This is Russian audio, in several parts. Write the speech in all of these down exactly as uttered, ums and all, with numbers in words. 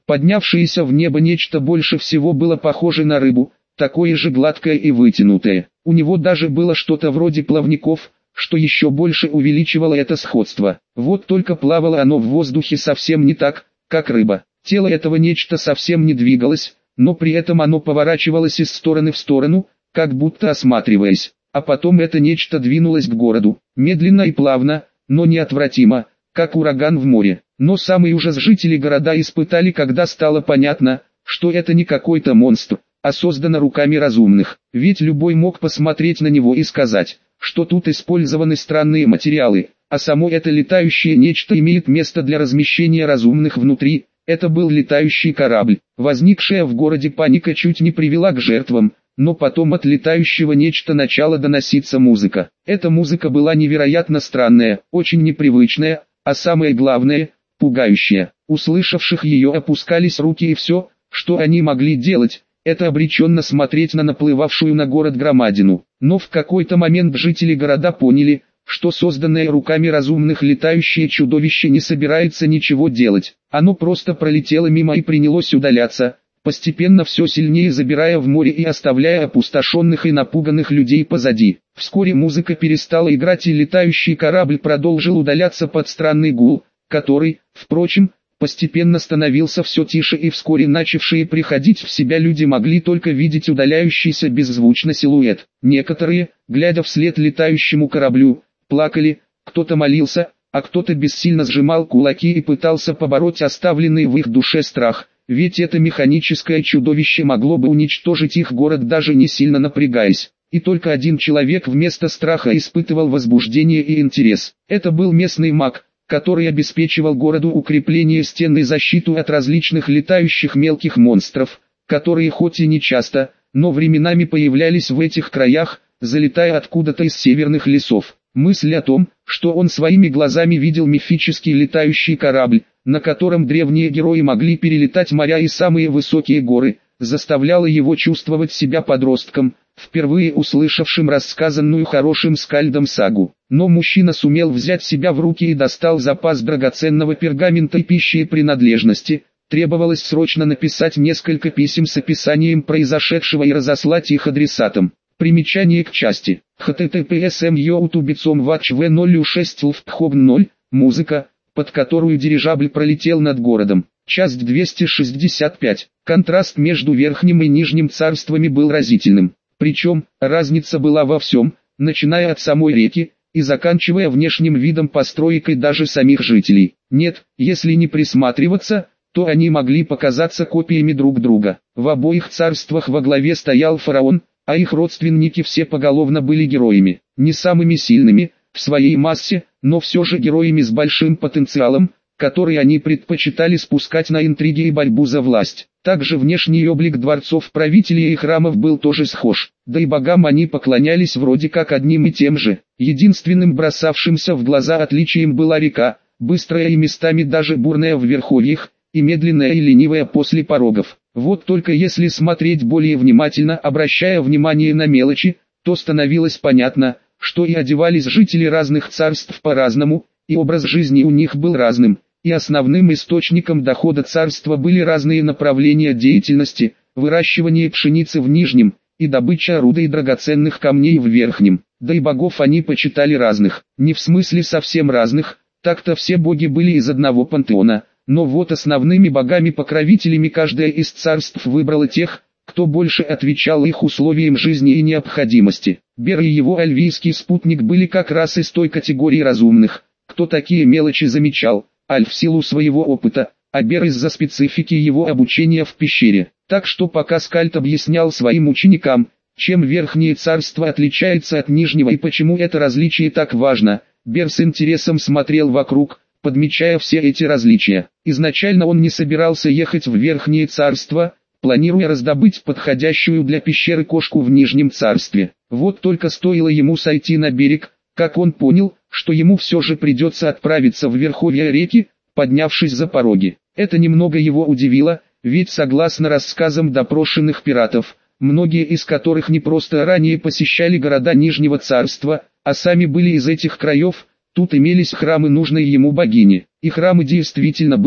Поднявшееся в небо нечто больше всего было похоже на рыбу, такое же гладкое и вытянутое. У него даже было что-то вроде плавников, что еще больше увеличивало это сходство. Вот только плавало оно в воздухе совсем не так, как рыба. Тело этого нечто совсем не двигалось, но при этом оно поворачивалось из стороны в сторону, как будто осматриваясь. А потом это нечто двинулось к городу, медленно и плавно, но неотвратимо, как ураган в море. Но самый ужас жители города испытали, когда стало понятно, что это не какой-то монстр, а создано руками разумных. Ведь любой мог посмотреть на него и сказать, что тут использованы странные материалы, а само это летающее нечто имеет место для размещения разумных внутри. Это был летающий корабль. Возникшая в городе паника чуть не привела к жертвам, но потом от летающего нечто начала доноситься музыка. Эта музыка была невероятно странная, очень непривычная, а самое главное, пугающая. Услышавших ее опускались руки, и все, что они могли делать, это обреченно смотреть на наплывавшую на город громадину. Но в какой-то момент жители города поняли, что созданное руками разумных летающее чудовище не собирается ничего делать. Оно просто пролетело мимо и принялось удаляться, постепенно все сильнее забирая в море и оставляя опустошенных и напуганных людей позади. Вскоре музыка перестала играть, и летающий корабль продолжил удаляться под странный гул, который, впрочем, постепенно становился все тише, и вскоре начавшие приходить в себя люди могли только видеть удаляющийся беззвучно силуэт. Некоторые, глядя вслед летающему кораблю, плакали, кто-то молился, а кто-то бессильно сжимал кулаки и пытался побороть оставленный в их душе страх, ведь это механическое чудовище могло бы уничтожить их город, даже не сильно напрягаясь. И только один человек вместо страха испытывал возбуждение и интерес. Это был местный маг, который обеспечивал городу укрепление стен и защиту от различных летающих мелких монстров, которые хоть и не часто, но временами появлялись в этих краях, залетая откуда-то из северных лесов. Мысль о том, что он своими глазами видел мифический летающий корабль, на котором древние герои могли перелетать моря и самые высокие горы, заставляла его чувствовать себя подростком, впервые услышавшим рассказанную хорошим скальдом сагу. Но мужчина сумел взять себя в руки и достал запас драгоценного пергамента и пищи и принадлежности. Требовалось срочно написать несколько писем с описанием произошедшего и разослать их адресатам. Примечание к части. эйч ти ти пи эс эм ютубицом вач ви ноль шесть лфтхоб ноль. Музыка, под которую дирижабль пролетел над городом. Часть двести шестьдесят пять. Контраст между верхним и нижним царствами был разительным. Причем, разница была во всем, начиная от самой реки, и заканчивая внешним видом построек и даже самих жителей. Нет, если не присматриваться, то они могли показаться копиями друг друга. В обоих царствах во главе стоял фараон, а их родственники все поголовно были героями, не самыми сильными, в своей массе, но все же героями с большим потенциалом, который они предпочитали спускать на интриги и борьбу за власть. Также внешний облик дворцов правителей и храмов был тоже схож, да и богам они поклонялись вроде как одним и тем же. Единственным бросавшимся в глаза отличием была река, быстрая и местами даже бурная в верховьях, и медленная и ленивая после порогов. Вот только если смотреть более внимательно, обращая внимание на мелочи, то становилось понятно, что и одевались жители разных царств по-разному, и образ жизни у них был разным, и основным источником дохода царства были разные направления деятельности, выращивание пшеницы в нижнем, и добыча руда и драгоценных камней в верхнем. Да и богов они почитали разных, не в смысле совсем разных, так-то все боги были из одного пантеона. Но вот основными богами-покровителями каждая из царств выбрала тех, кто больше отвечал их условиям жизни и необходимости. Бер и его альвийский спутник были как раз из той категории разумных, кто такие мелочи замечал, Аль в силу своего опыта, а Бер из-за специфики его обучения в пещере. Так что пока Скальд объяснял своим ученикам, чем Верхнее Царство отличается от Нижнего и почему это различие так важно, Бер с интересом смотрел вокруг, подмечая все эти различия. Изначально он не собирался ехать в Верхнее Царство, планируя раздобыть подходящую для пещеры кошку в Нижнем Царстве. Вот только стоило ему сойти на берег, как он понял, что ему все же придется отправиться в верховья реки, поднявшись за пороги. Это немного его удивило, ведь согласно рассказам допрошенных пиратов, многие из которых не просто ранее посещали города Нижнего Царства, а сами были из этих краев, тут имелись храмы нужной ему богини. И храмы действительно были,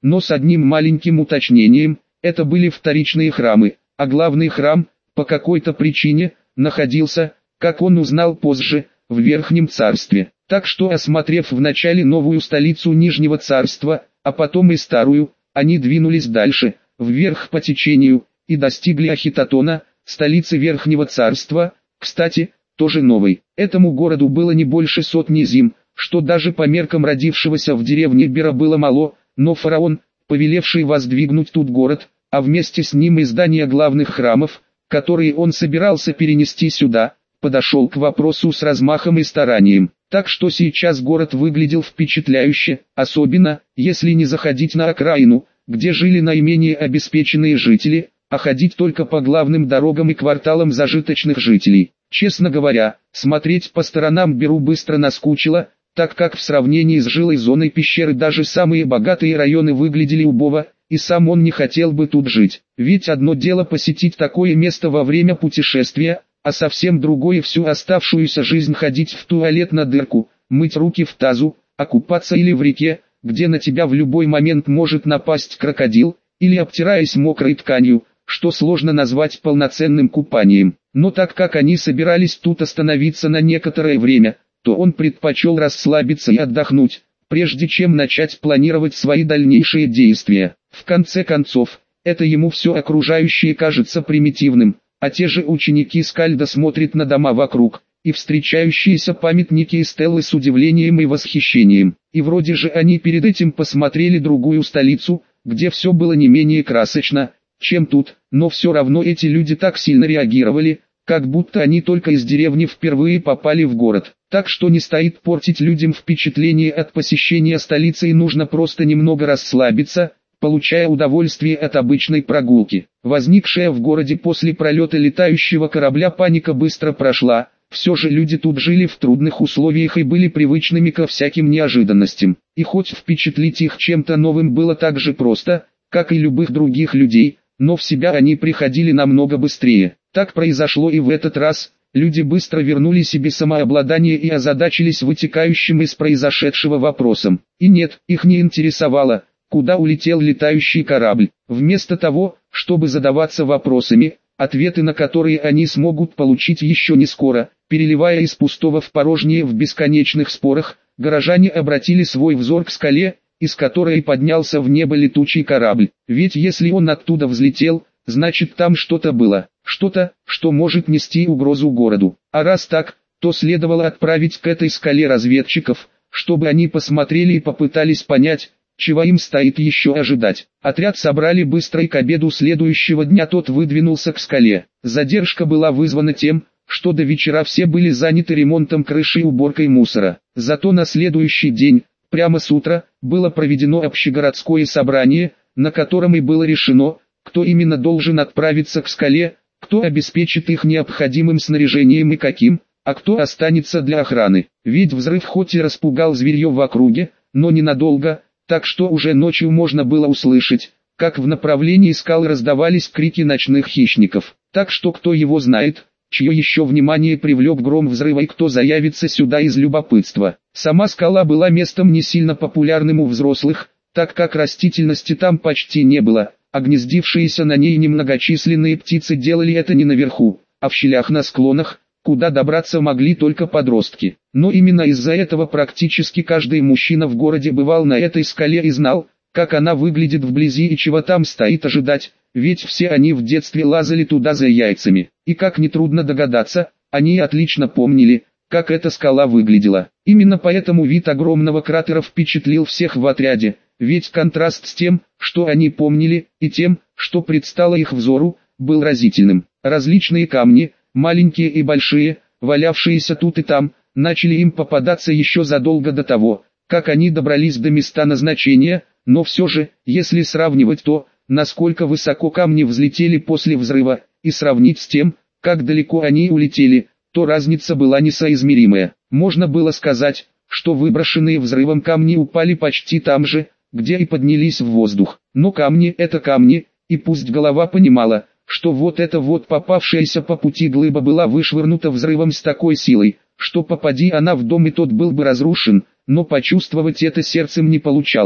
но с одним маленьким уточнением: это были вторичные храмы, а главный храм, по какой-то причине, находился, как он узнал позже, в Верхнем Царстве. Так что, осмотрев вначале новую столицу Нижнего Царства, а потом и старую, они двинулись дальше, вверх по течению, и достигли Ахитотона, столицы Верхнего Царства, кстати, тоже новой. Этому городу было не больше сотни зим, что даже по меркам родившегося в деревне Бера было мало, но фараон, повелевший воздвигнуть тут город, а вместе с ним и здания главных храмов, которые он собирался перенести сюда, подошел к вопросу с размахом и старанием. Так что сейчас город выглядел впечатляюще, особенно, если не заходить на окраину, где жили наименее обеспеченные жители, а ходить только по главным дорогам и кварталам зажиточных жителей. Честно говоря, смотреть по сторонам Беру быстро наскучило, так как в сравнении с жилой зоной пещеры даже самые богатые районы выглядели убого, и сам он не хотел бы тут жить. Ведь одно дело посетить такое место во время путешествия, а совсем другое всю оставшуюся жизнь ходить в туалет на дырку, мыть руки в тазу, окупаться или в реке, где на тебя в любой момент может напасть крокодил, или обтираясь мокрой тканью, что сложно назвать полноценным купанием. Но так как они собирались тут остановиться на некоторое время, то он предпочел расслабиться и отдохнуть, прежде чем начать планировать свои дальнейшие действия. В конце концов, это ему все окружающее кажется примитивным, а те же ученики Скальда смотрят на дома вокруг, и встречающиеся памятники и стеллы с удивлением и восхищением. И вроде же они перед этим посмотрели другую столицу, где все было не менее красочно, чем тут, но все равно эти люди так сильно реагировали, как будто они только из деревни впервые попали в город. Так что не стоит портить людям впечатление от посещения столицы, и нужно просто немного расслабиться, получая удовольствие от обычной прогулки. Возникшая в городе после пролета летающего корабля паника быстро прошла, все же люди тут жили в трудных условиях и были привычными ко всяким неожиданностям. И хоть впечатлить их чем-то новым было так же просто, как и любых других людей, но в себя они приходили намного быстрее. Так произошло и в этот раз. Люди быстро вернули себе самообладание и озадачились вытекающим из произошедшего вопросом. И нет, их не интересовало, куда улетел летающий корабль. Вместо того, чтобы задаваться вопросами, ответы на которые они смогут получить еще не скоро, переливая из пустого в порожнее в бесконечных спорах, горожане обратили свой взор к скале, из которой поднялся в небо летучий корабль. Ведь если он оттуда взлетел, значит там что-то было, что-то, что может нести угрозу городу. А раз так, то следовало отправить к этой скале разведчиков, чтобы они посмотрели и попытались понять, чего им стоит еще ожидать. Отряд собрали быстро, и к обеду следующего дня тот выдвинулся к скале. Задержка была вызвана тем, что до вечера все были заняты ремонтом крыши и уборкой мусора. Зато на следующий день, прямо с утра, было проведено общегородское собрание, на котором и было решено, кто именно должен отправиться к скале, кто обеспечит их необходимым снаряжением и каким, а кто останется для охраны. Ведь взрыв хоть и распугал зверье в округе, но ненадолго, так что уже ночью можно было услышать, как в направлении скал раздавались крики ночных хищников. Так что кто его знает, чье еще внимание привлек гром взрыва и кто заявится сюда из любопытства. Сама скала была местом не сильно популярным у взрослых, так как растительности там почти не было, а гнездившиеся на ней немногочисленные птицы делали это не наверху, а в щелях на склонах, куда добраться могли только подростки. Но именно из-за этого практически каждый мужчина в городе бывал на этой скале и знал, как она выглядит вблизи и чего там стоит ожидать, ведь все они в детстве лазали туда за яйцами. И как нетрудно догадаться, они отлично помнили, как эта скала выглядела. Именно поэтому вид огромного кратера впечатлил всех в отряде, ведь контраст с тем, что они помнили, и тем, что предстало их взору, был разительным. Различные камни, маленькие и большие, валявшиеся тут и там, начали им попадаться еще задолго до того, как они добрались до места назначения, но все же, если сравнивать то, насколько высоко камни взлетели после взрыва, и сравнить с тем, как далеко они улетели, то разница была несоизмеримая. Можно было сказать, что выброшенные взрывом камни упали почти там же, где и поднялись в воздух. Но камни — это камни, и пусть голова понимала, что вот эта вот попавшаяся по пути глыба была вышвырнута взрывом с такой силой, что попади она в дом и тот был бы разрушен, но почувствовать это сердцем не получалось.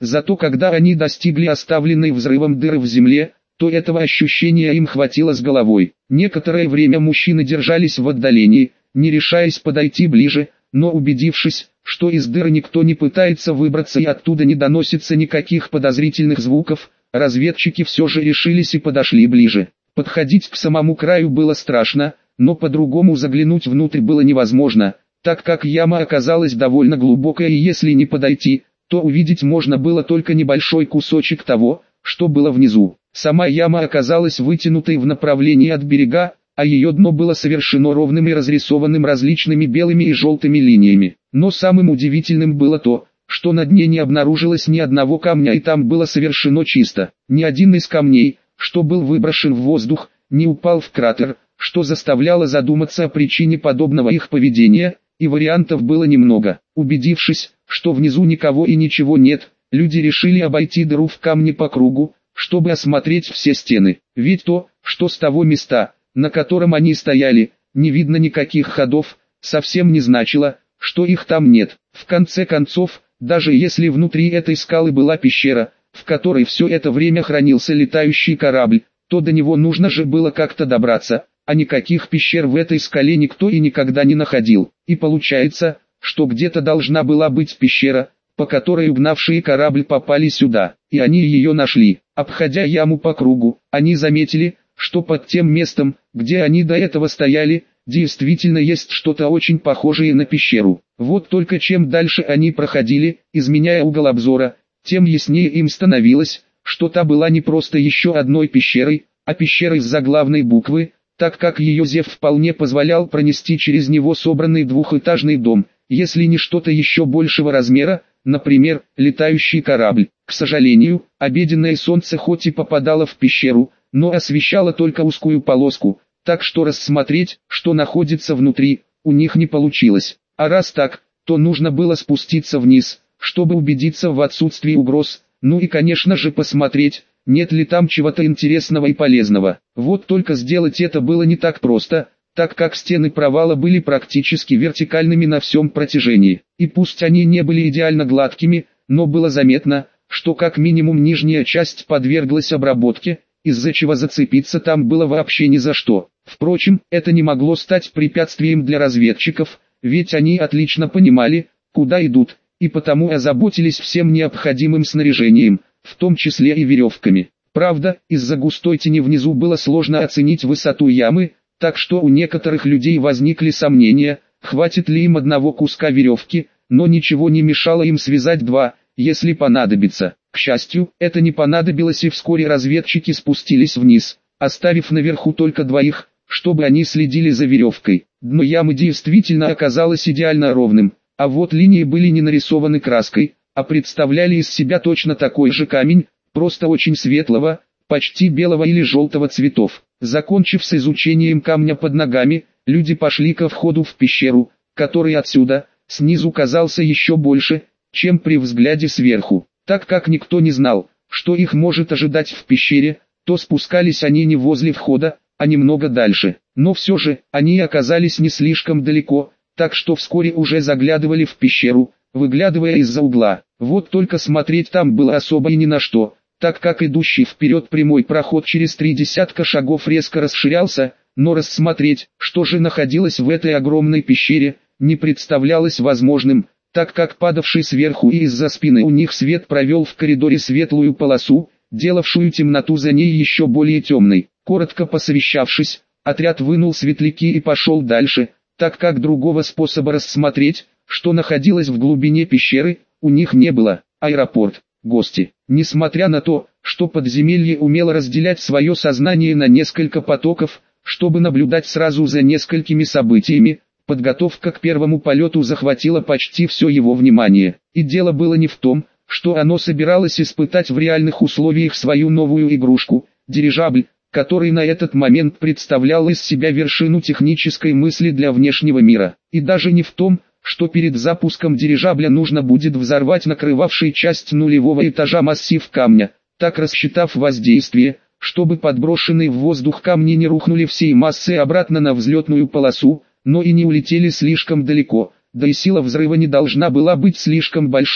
Зато когда они достигли оставленной взрывом дыры в земле, то этого ощущения им хватило с головой. Некоторое время мужчины держались в отдалении, не решаясь подойти ближе, но убедившись, что из дыры никто не пытается выбраться и оттуда не доносится никаких подозрительных звуков, разведчики все же решились и подошли ближе. Подходить к самому краю было страшно, но по-другому заглянуть внутрь было невозможно, так как яма оказалась довольно глубокая, и если не подойти, то увидеть можно было только небольшой кусочек того, что было внизу. Сама яма оказалась вытянутой в направлении от берега, а ее дно было совершено ровным и разрисованным различными белыми и желтыми линиями. Но самым удивительным было то, что на дне не обнаружилось ни одного камня, и там было совершено чисто. Ни один из камней, что был выброшен в воздух, не упал в кратер, что заставляло задуматься о причине подобного их поведения, и вариантов было немного. Убедившись, что внизу никого и ничего нет, люди решили обойти дыру в камне по кругу, чтобы осмотреть все стены. Ведь то, что с того места, на котором они стояли, не видно никаких ходов, совсем не значило, что их там нет. В конце концов, даже если внутри этой скалы была пещера, в которой все это время хранился летающий корабль, то до него нужно же было как-то добраться, а никаких пещер в этой скале никто и никогда не находил. И получается, что где-то должна была быть пещера, по которой угнавшие корабль попали сюда, и они ее нашли. Обходя яму по кругу, они заметили, что под тем местом, где они до этого стояли, действительно есть что-то очень похожее на пещеру. Вот только чем дальше они проходили, изменяя угол обзора, тем яснее им становилось, что та была не просто еще одной пещерой, а пещерой с заглавной буквы, так как ее зев вполне позволял пронести через него собранный двухэтажный дом, если не что-то еще большего размера, например, летающий корабль. К сожалению, обеденное солнце хоть и попадало в пещеру, но освещало только узкую полоску, так что рассмотреть, что находится внутри, у них не получилось. А раз так, то нужно было спуститься вниз, чтобы убедиться в отсутствии угроз, ну и конечно же посмотреть, нет ли там чего-то интересного и полезного. Вот только сделать это было не так просто, так как стены провала были практически вертикальными на всем протяжении. И пусть они не были идеально гладкими, но было заметно, что как минимум нижняя часть подверглась обработке, из-за чего зацепиться там было вообще ни за что. Впрочем, это не могло стать препятствием для разведчиков, ведь они отлично понимали, куда идут, и потому озаботились всем необходимым снаряжением, в том числе и веревками. Правда, из-за густой тени внизу было сложно оценить высоту ямы, так что у некоторых людей возникли сомнения, хватит ли им одного куска веревки, но ничего не мешало им связать два, если понадобится. К счастью, это не понадобилось, и вскоре разведчики спустились вниз, оставив наверху только двоих, чтобы они следили за веревкой. Дно ямы действительно оказалось идеально ровным, а вот линии были не нарисованы краской, а представляли из себя точно такой же камень, просто очень светлого, почти белого или желтого цветов. Закончив с изучением камня под ногами, люди пошли ко входу в пещеру, который отсюда, снизу казался еще больше, чем при взгляде сверху. Так как никто не знал, что их может ожидать в пещере, то спускались они не возле входа, а немного дальше. Но все же, они оказались не слишком далеко, так что вскоре уже заглядывали в пещеру, выглядывая из-за угла. Вот только смотреть там было особо и ни на что, так как идущий вперед прямой проход через три десятка шагов резко расширялся, но рассмотреть, что же находилось в этой огромной пещере, не представлялось возможным, так как падавший сверху и из-за спины у них свет провел в коридоре светлую полосу, делавшую темноту за ней еще более темной. Коротко посовещавшись, отряд вынул светляки и пошел дальше, так как другого способа рассмотреть, что находилось в глубине пещеры, у них не было. Аэропорт, гости. Несмотря на то, что подземелье умело разделять свое сознание на несколько потоков, чтобы наблюдать сразу за несколькими событиями, подготовка к первому полету захватила почти все его внимание. И дело было не в том, что оно собиралось испытать в реальных условиях свою новую игрушку, дирижабль, который на этот момент представлял из себя вершину технической мысли для внешнего мира. И даже не в том, что перед запуском дирижабля нужно будет взорвать накрывавший часть нулевого этажа массив камня, так рассчитав воздействие, чтобы подброшенные в воздух камни не рухнули всей массой обратно на взлетную полосу, но и не улетели слишком далеко, да и сила взрыва не должна была быть слишком большой,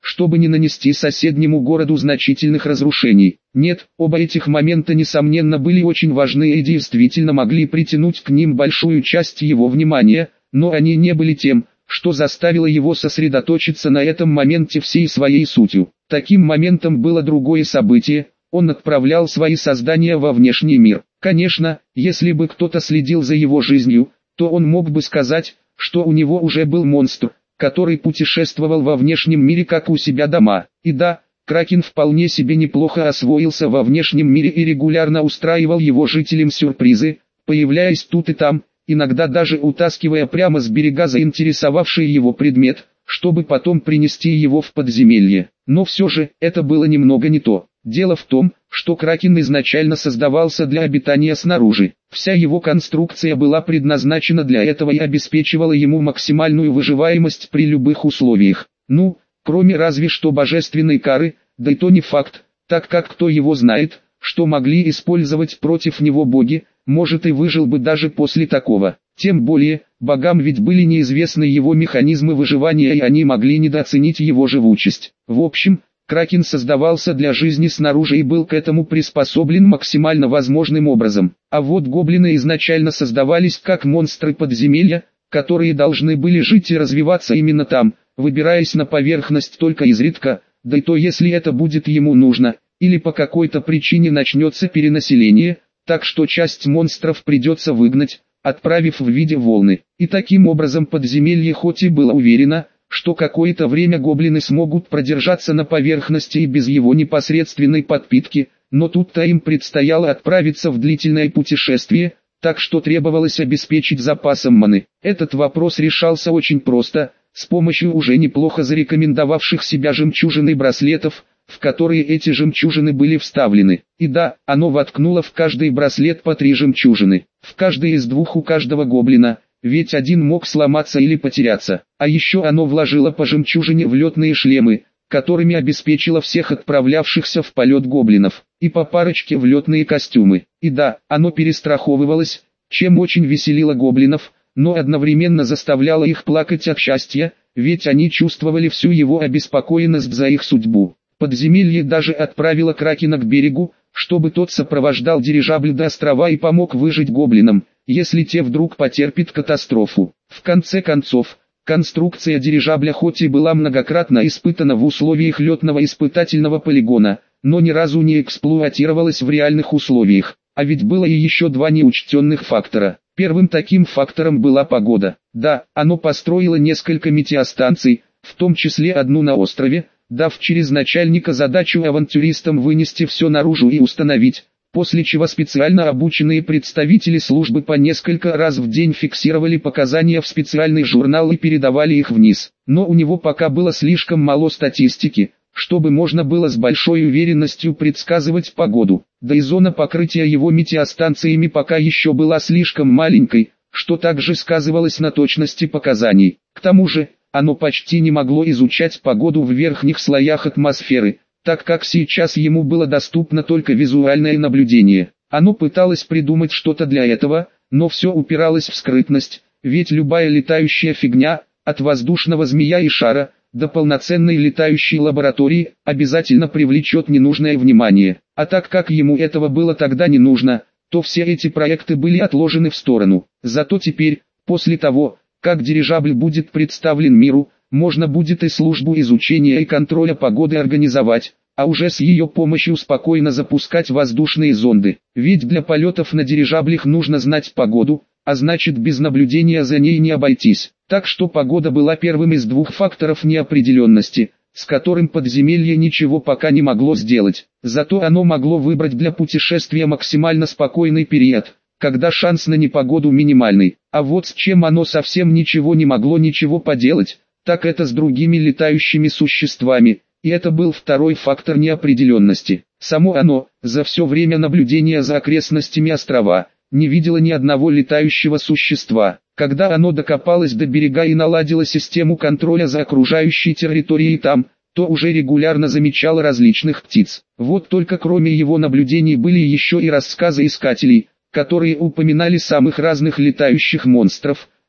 чтобы не нанести соседнему городу значительных разрушений. Нет, оба этих момента несомненно были очень важны и действительно могли притянуть к ним большую часть его внимания, но они не были тем, что заставило его сосредоточиться на этом моменте всей своей сутью. Таким моментом было другое событие: он отправлял свои создания во внешний мир. Конечно, если бы кто-то следил за его жизнью, то он мог бы сказать, что у него уже был монстр, который путешествовал во внешнем мире как у себя дома. И да, Кракен вполне себе неплохо освоился во внешнем мире и регулярно устраивал его жителям сюрпризы, появляясь тут и там, иногда даже утаскивая прямо с берега заинтересовавший его предмет, чтобы потом принести его в подземелье. Но все же, это было немного не то. Дело в том, что Кракен изначально создавался для обитания снаружи. Вся его конструкция была предназначена для этого и обеспечивала ему максимальную выживаемость при любых условиях. Ну, кроме разве что божественной кары, да и то не факт, так как кто его знает, что могли использовать против него боги, может и выжил бы даже после такого. Тем более, богам ведь были неизвестны его механизмы выживания и они могли недооценить его живучесть. В общем, Кракен создавался для жизни снаружи и был к этому приспособлен максимально возможным образом. А вот гоблины изначально создавались как монстры подземелья, которые должны были жить и развиваться именно там, выбираясь на поверхность только изредка, да и то если это будет ему нужно, или по какой-то причине начнется перенаселение, так что часть монстров придется выгнать, отправив в виде волны. И таким образом подземелье хоть и было уверено, что какое-то время гоблины смогут продержаться на поверхности и без его непосредственной подпитки, но тут-то им предстояло отправиться в длительное путешествие, так что требовалось обеспечить запасом маны. Этот вопрос решался очень просто, с помощью уже неплохо зарекомендовавших себя жемчужин и браслетов, в которые эти жемчужины были вставлены. И да, оно воткнуло в каждый браслет по три жемчужины, в каждый из двух у каждого гоблина, ведь один мог сломаться или потеряться. А еще оно вложило по жемчужине в летные шлемы, которыми обеспечило всех отправлявшихся в полет гоблинов, и по парочке в летные костюмы. И да, оно перестраховывалось, чем очень веселило гоблинов, но одновременно заставляло их плакать от счастья, ведь они чувствовали всю его обеспокоенность за их судьбу. Подземелье даже отправило Кракена к берегу, чтобы тот сопровождал дирижабль до острова и помог выжить гоблинам, если те вдруг потерпят катастрофу. В конце концов, конструкция дирижабля хоть и была многократно испытана в условиях летного испытательного полигона, но ни разу не эксплуатировалась в реальных условиях. А ведь было и еще два неучтенных фактора. Первым таким фактором была погода. Да, оно построило несколько метеостанций, в том числе одну на острове, дав через начальника задачу авантюристам вынести все наружу и установить, после чего специально обученные представители службы по несколько раз в день фиксировали показания в специальный журнал и передавали их вниз. Но у него пока было слишком мало статистики, чтобы можно было с большой уверенностью предсказывать погоду. Да и зона покрытия его метеостанциями пока еще была слишком маленькой, что также сказывалось на точности показаний. К тому же, оно почти не могло изучать погоду в верхних слоях атмосферы, так как сейчас ему было доступно только визуальное наблюдение. Оно пыталось придумать что-то для этого, но все упиралось в скрытность, ведь любая летающая фигня, от воздушного змея и шара, до полноценной летающей лаборатории, обязательно привлечет ненужное внимание. А так как ему этого было тогда не нужно, то все эти проекты были отложены в сторону. Зато теперь, после того, как дирижабль будет представлен миру, можно будет и службу изучения и контроля погоды организовать, а уже с ее помощью спокойно запускать воздушные зонды. Ведь для полетов на дирижаблях нужно знать погоду, а значит без наблюдения за ней не обойтись. Так что погода была первым из двух факторов неопределенности, с которым подземелье ничего пока не могло сделать. Зато оно могло выбрать для путешествия максимально спокойный период, когда шанс на непогоду минимальный. А вот с чем оно совсем ничего не могло ничего поделать, так это с другими летающими существами, и это был второй фактор неопределенности. Само оно, за все время наблюдения за окрестностями острова, не видело ни одного летающего существа. Когда оно докопалось до берега и наладило систему контроля за окружающей территорией там, то уже регулярно замечало различных птиц. Вот только кроме его наблюдений были еще и рассказы искателей, которые упоминали самых разных летающих монстров,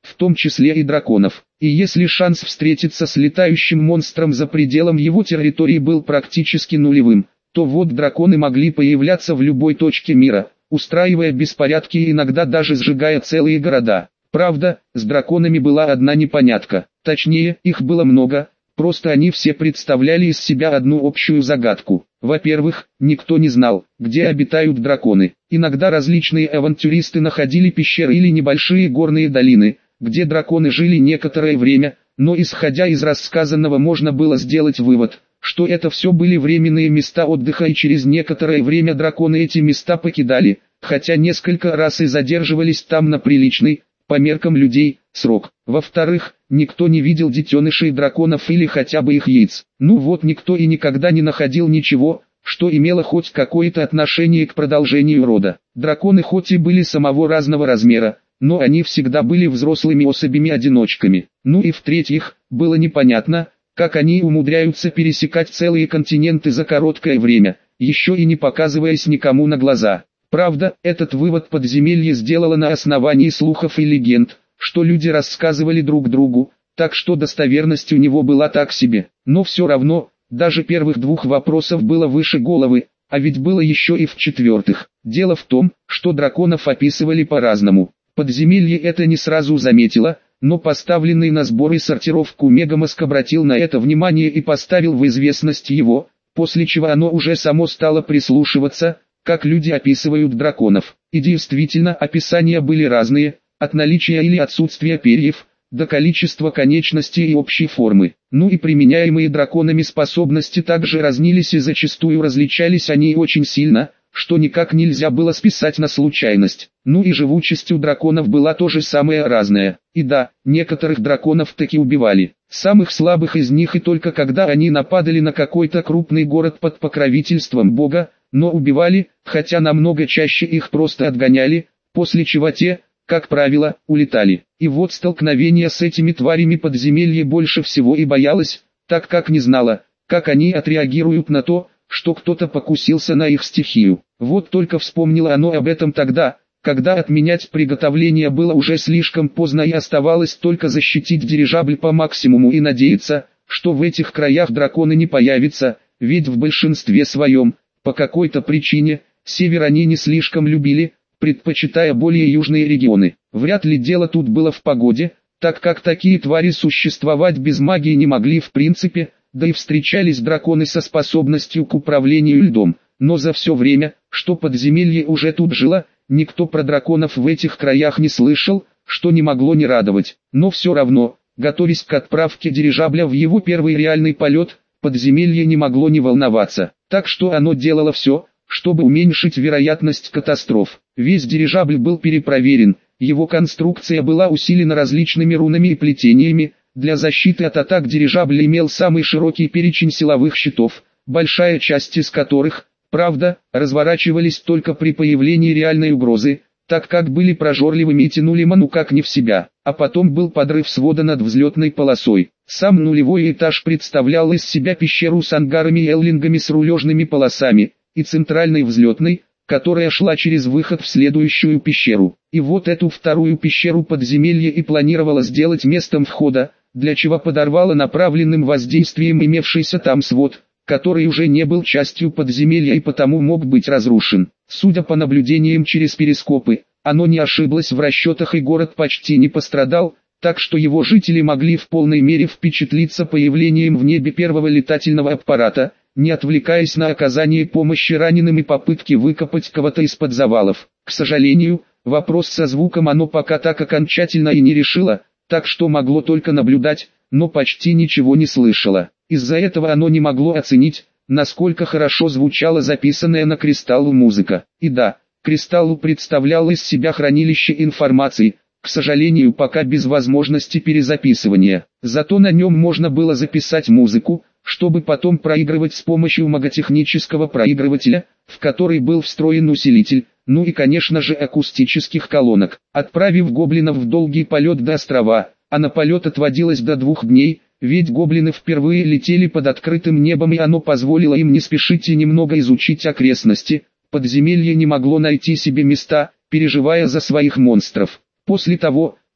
в том числе и драконов. И если шанс встретиться с летающим монстром за пределом его территории был практически нулевым, то вот драконы могли появляться в любой точке мира, устраивая беспорядки и иногда даже сжигая целые города. Правда, с драконами была одна непонятка, точнее, их было много, просто они все представляли из себя одну общую загадку. Во-первых, никто не знал, где обитают драконы. Иногда различные авантюристы находили пещеры или небольшие горные долины, где драконы жили некоторое время, но исходя из рассказанного можно было сделать вывод, что это все были временные места отдыха, и через некоторое время драконы эти места покидали, хотя несколько раз и задерживались там на приличный, по меркам людей, срок. Во-вторых, никто не видел детенышей драконов или хотя бы их яиц. Ну вот никто и никогда не находил ничего, что имело хоть какое-то отношение к продолжению рода. Драконы хоть и были самого разного размера, но они всегда были взрослыми особями-одиночками. Ну и в-третьих, было непонятно, как они умудряются пересекать целые континенты за короткое время, еще и не показываясь никому на глаза. Правда, этот вывод подземелье сделало на основании слухов и легенд, что люди рассказывали друг другу, так что достоверность у него была так себе. Но все равно, даже первых двух вопросов было выше головы, а ведь было еще и в-четвертых. Дело в том, что драконов описывали по-разному. Подземелье это не сразу заметило, но поставленный на сбор и сортировку Мегамозг обратил на это внимание и поставил в известность его, после чего оно уже само стало прислушиваться, как люди описывают драконов. И действительно, описания были разные, от наличия или отсутствия перьев, до количества конечностей и общей формы. Ну и применяемые драконами способности также разнились и зачастую различались они очень сильно, что никак нельзя было списать на случайность. Ну и живучесть у драконов была тоже самая разная. И да, некоторых драконов таки убивали. Самых слабых из них и только когда они нападали на какой-то крупный город под покровительством бога, но убивали, хотя намного чаще их просто отгоняли, после чего те, как правило, улетали. И вот столкновение с этими тварями подземелье больше всего и боялось, так как не знала, как они отреагируют на то, что кто-то покусился на их стихию. Вот только вспомнило оно об этом тогда, когда отменять приготовление было уже слишком поздно и оставалось только защитить дирижабль по максимуму и надеяться, что в этих краях драконы не появятся, ведь в большинстве своем, по какой-то причине, север они не слишком любили, предпочитая более южные регионы. Вряд ли дело тут было в погоде, так как такие твари существовать без магии не могли в принципе, да и встречались драконы со способностью к управлению льдом. Но за все время, что подземелье уже тут жило, никто про драконов в этих краях не слышал, что не могло не радовать. Но все равно, готовясь к отправке дирижабля в его первый реальный полет, подземелье не могло не волноваться. Так что оно делало все, чтобы уменьшить вероятность катастроф. Весь дирижабль был перепроверен, его конструкция была усилена различными рунами и плетениями. Для защиты от атак дирижабль имел самый широкий перечень силовых щитов, большая часть из которых, правда, разворачивались только при появлении реальной угрозы, так как были прожорливыми и тянули ману как не в себя. А потом был подрыв свода над взлетной полосой. Сам нулевой этаж представлял из себя пещеру с ангарами и эллингами с рулежными полосами, и центральной взлетной, которая шла через выход в следующую пещеру. И вот эту вторую пещеру подземелье и планировало сделать местом входа, для чего подорвало направленным воздействием имевшийся там свод, который уже не был частью подземелья и потому мог быть разрушен. Судя по наблюдениям через перископы, оно не ошиблось в расчетах и город почти не пострадал, так что его жители могли в полной мере впечатлиться появлением в небе первого летательного аппарата, не отвлекаясь на оказание помощи раненым и попытки выкопать кого-то из-под завалов. К сожалению, вопрос со звуком оно пока так окончательно и не решило, так что могло только наблюдать, но почти ничего не слышало. Из-за этого оно не могло оценить, насколько хорошо звучала записанная на кристаллу музыка. И да, кристаллу представлял из себя хранилище информации, к сожалению пока без возможности перезаписывания. Зато на нем можно было записать музыку, чтобы потом проигрывать с помощью маготехнического проигрывателя, в который был встроен усилитель, ну и конечно же акустических колонок. Отправив гоблинов в долгий полет до острова, а на полет отводилось до двух дней, ведь гоблины впервые летели под открытым небом и оно позволило им не спешить и немного изучить окрестности, подземелье не могло найти себе места, переживая за своих монстров. После того,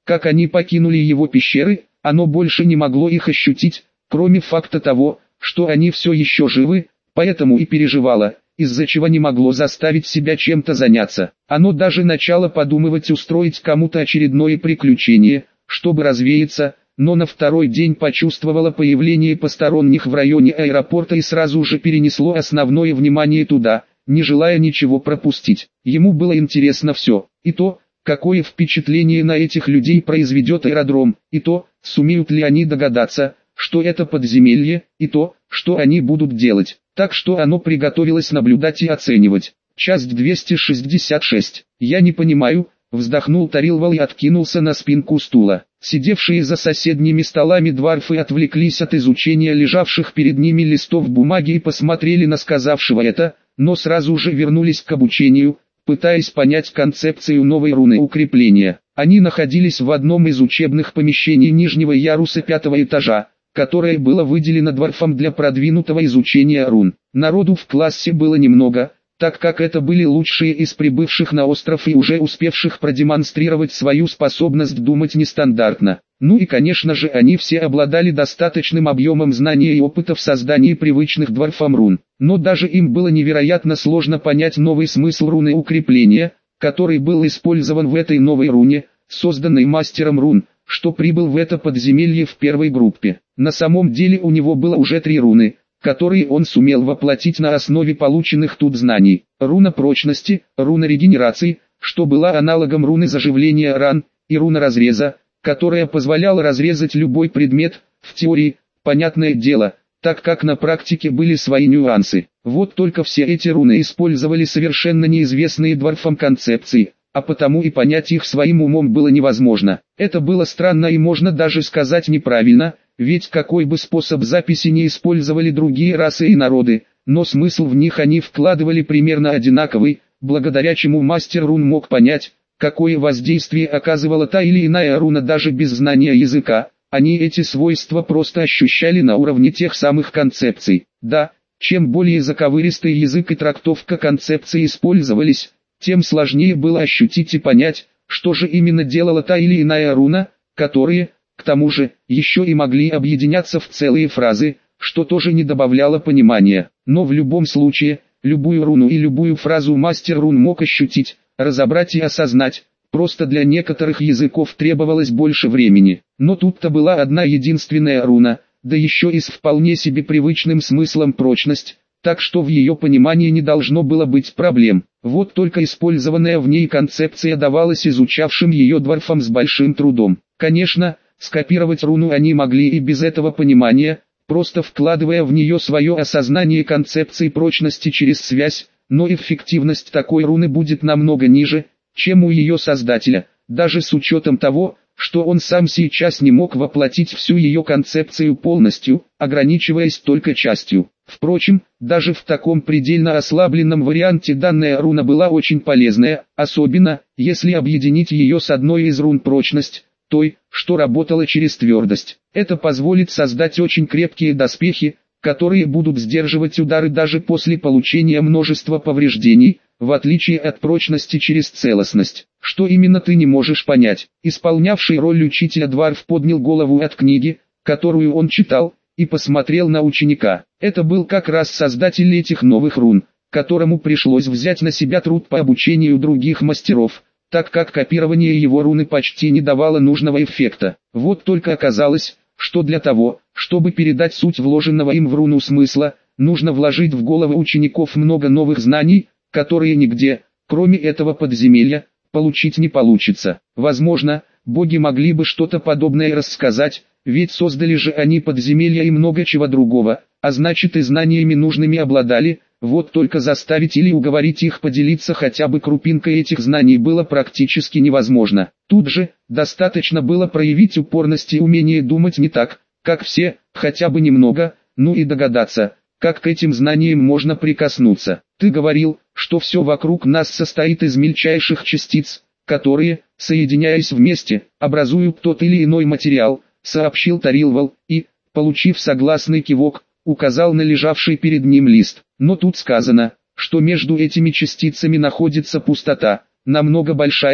как они покинули его пещеры, оно больше не могло их ощутить, кроме факта того, что они все еще живы, поэтому и переживало, из-за чего не могло заставить себя чем-то заняться. Оно даже начало подумывать устроить кому-то очередное приключение, чтобы развеяться, но на второй день почувствовало появление посторонних в районе аэропорта и сразу же перенесло основное внимание туда, не желая ничего пропустить. Ему было интересно все, и то, какое впечатление на этих людей произведет аэродром, и то, сумеют ли они догадаться, что это подземелье, и то, что они будут делать. Так что оно приготовилось наблюдать и оценивать. Часть двести шестьдесят шесть. «Я не понимаю», — вздохнул Тарилвал и откинулся на спинку стула. Сидевшие за соседними столами дварфы отвлеклись от изучения лежавших перед ними листов бумаги и посмотрели на сказавшего это, но сразу же вернулись к обучению, пытаясь понять концепцию новой руны укрепления. Они находились в одном из учебных помещений нижнего яруса пятого этажа, которое было выделено дварфам для продвинутого изучения рун. Народу в классе было немного, так как это были лучшие из прибывших на остров и уже успевших продемонстрировать свою способность думать нестандартно. Ну и конечно же они все обладали достаточным объемом знаний и опыта в создании привычных дварфам рун. Но даже им было невероятно сложно понять новый смысл руны укрепления, который был использован в этой новой руне, созданной мастером рун, что прибыл в это подземелье в первой группе. На самом деле у него было уже три руны, которые он сумел воплотить на основе полученных тут знаний. Руна прочности, руна регенерации, что была аналогом руны заживления ран, и руна разреза, которая позволяла разрезать любой предмет, в теории, понятное дело, так как на практике были свои нюансы. Вот только все эти руны использовали совершенно неизвестные дварфам концепции, а потому и понять их своим умом было невозможно. Это было странно и можно даже сказать неправильно, ведь какой бы способ записи не использовали другие расы и народы, но смысл в них они вкладывали примерно одинаковый, благодаря чему мастер рун мог понять, какое воздействие оказывала та или иная руна даже без знания языка. Они эти свойства просто ощущали на уровне тех самых концепций. Да, чем более заковыристый язык и трактовка концепции использовались, тем сложнее было ощутить и понять, что же именно делала та или иная руна, которые, к тому же, еще и могли объединяться в целые фразы, что тоже не добавляло понимания. Но в любом случае, любую руну и любую фразу мастер рун мог ощутить, разобрать и осознать, просто для некоторых языков требовалось больше времени. Но тут-то была одна единственная руна, да еще и с вполне себе привычным смыслом прочность, так что в ее понимании не должно было быть проблем. Вот только использованная в ней концепция давалась изучавшим ее дварфам с большим трудом. Конечно, скопировать руну они могли и без этого понимания, просто вкладывая в нее свое осознание концепции прочности через связь, но эффективность такой руны будет намного ниже, чем у ее создателя, даже с учетом того, что он сам сейчас не мог воплотить всю ее концепцию полностью, ограничиваясь только частью. Впрочем, даже в таком предельно ослабленном варианте данная руна была очень полезная, особенно, если объединить ее с одной из рун прочность, той, что работала через твердость. Это позволит создать очень крепкие доспехи, которые будут сдерживать удары даже после получения множества повреждений, в отличие от прочности через целостность. Что именно ты не можешь понять? Исполнявший роль учителя дварф поднял голову от книги, которую он читал, и посмотрел на ученика. Это был как раз создатель этих новых рун, которому пришлось взять на себя труд по обучению других мастеров, так как копирование его руны почти не давало нужного эффекта. Вот только оказалось, что для того, чтобы передать суть вложенного им в руну смысла, нужно вложить в головы учеников много новых знаний, которые нигде, кроме этого подземелья, получить не получится. Возможно, боги могли бы что-то подобное рассказать, ведь создали же они подземелья и много чего другого, а значит и знаниями нужными обладали, вот только заставить или уговорить их поделиться хотя бы крупинкой этих знаний было практически невозможно. Тут же, достаточно было проявить упорность и умение думать не так, как все, хотя бы немного, ну и догадаться, как к этим знаниям можно прикоснуться. Ты говорил, что все вокруг нас состоит из мельчайших частиц, которые, соединяясь вместе, образуют тот или иной материал, сообщил Тарилвал, и, получив согласный кивок, указал на лежавший перед ним лист. Но тут сказано, что между этими частицами находится пустота, намного большая,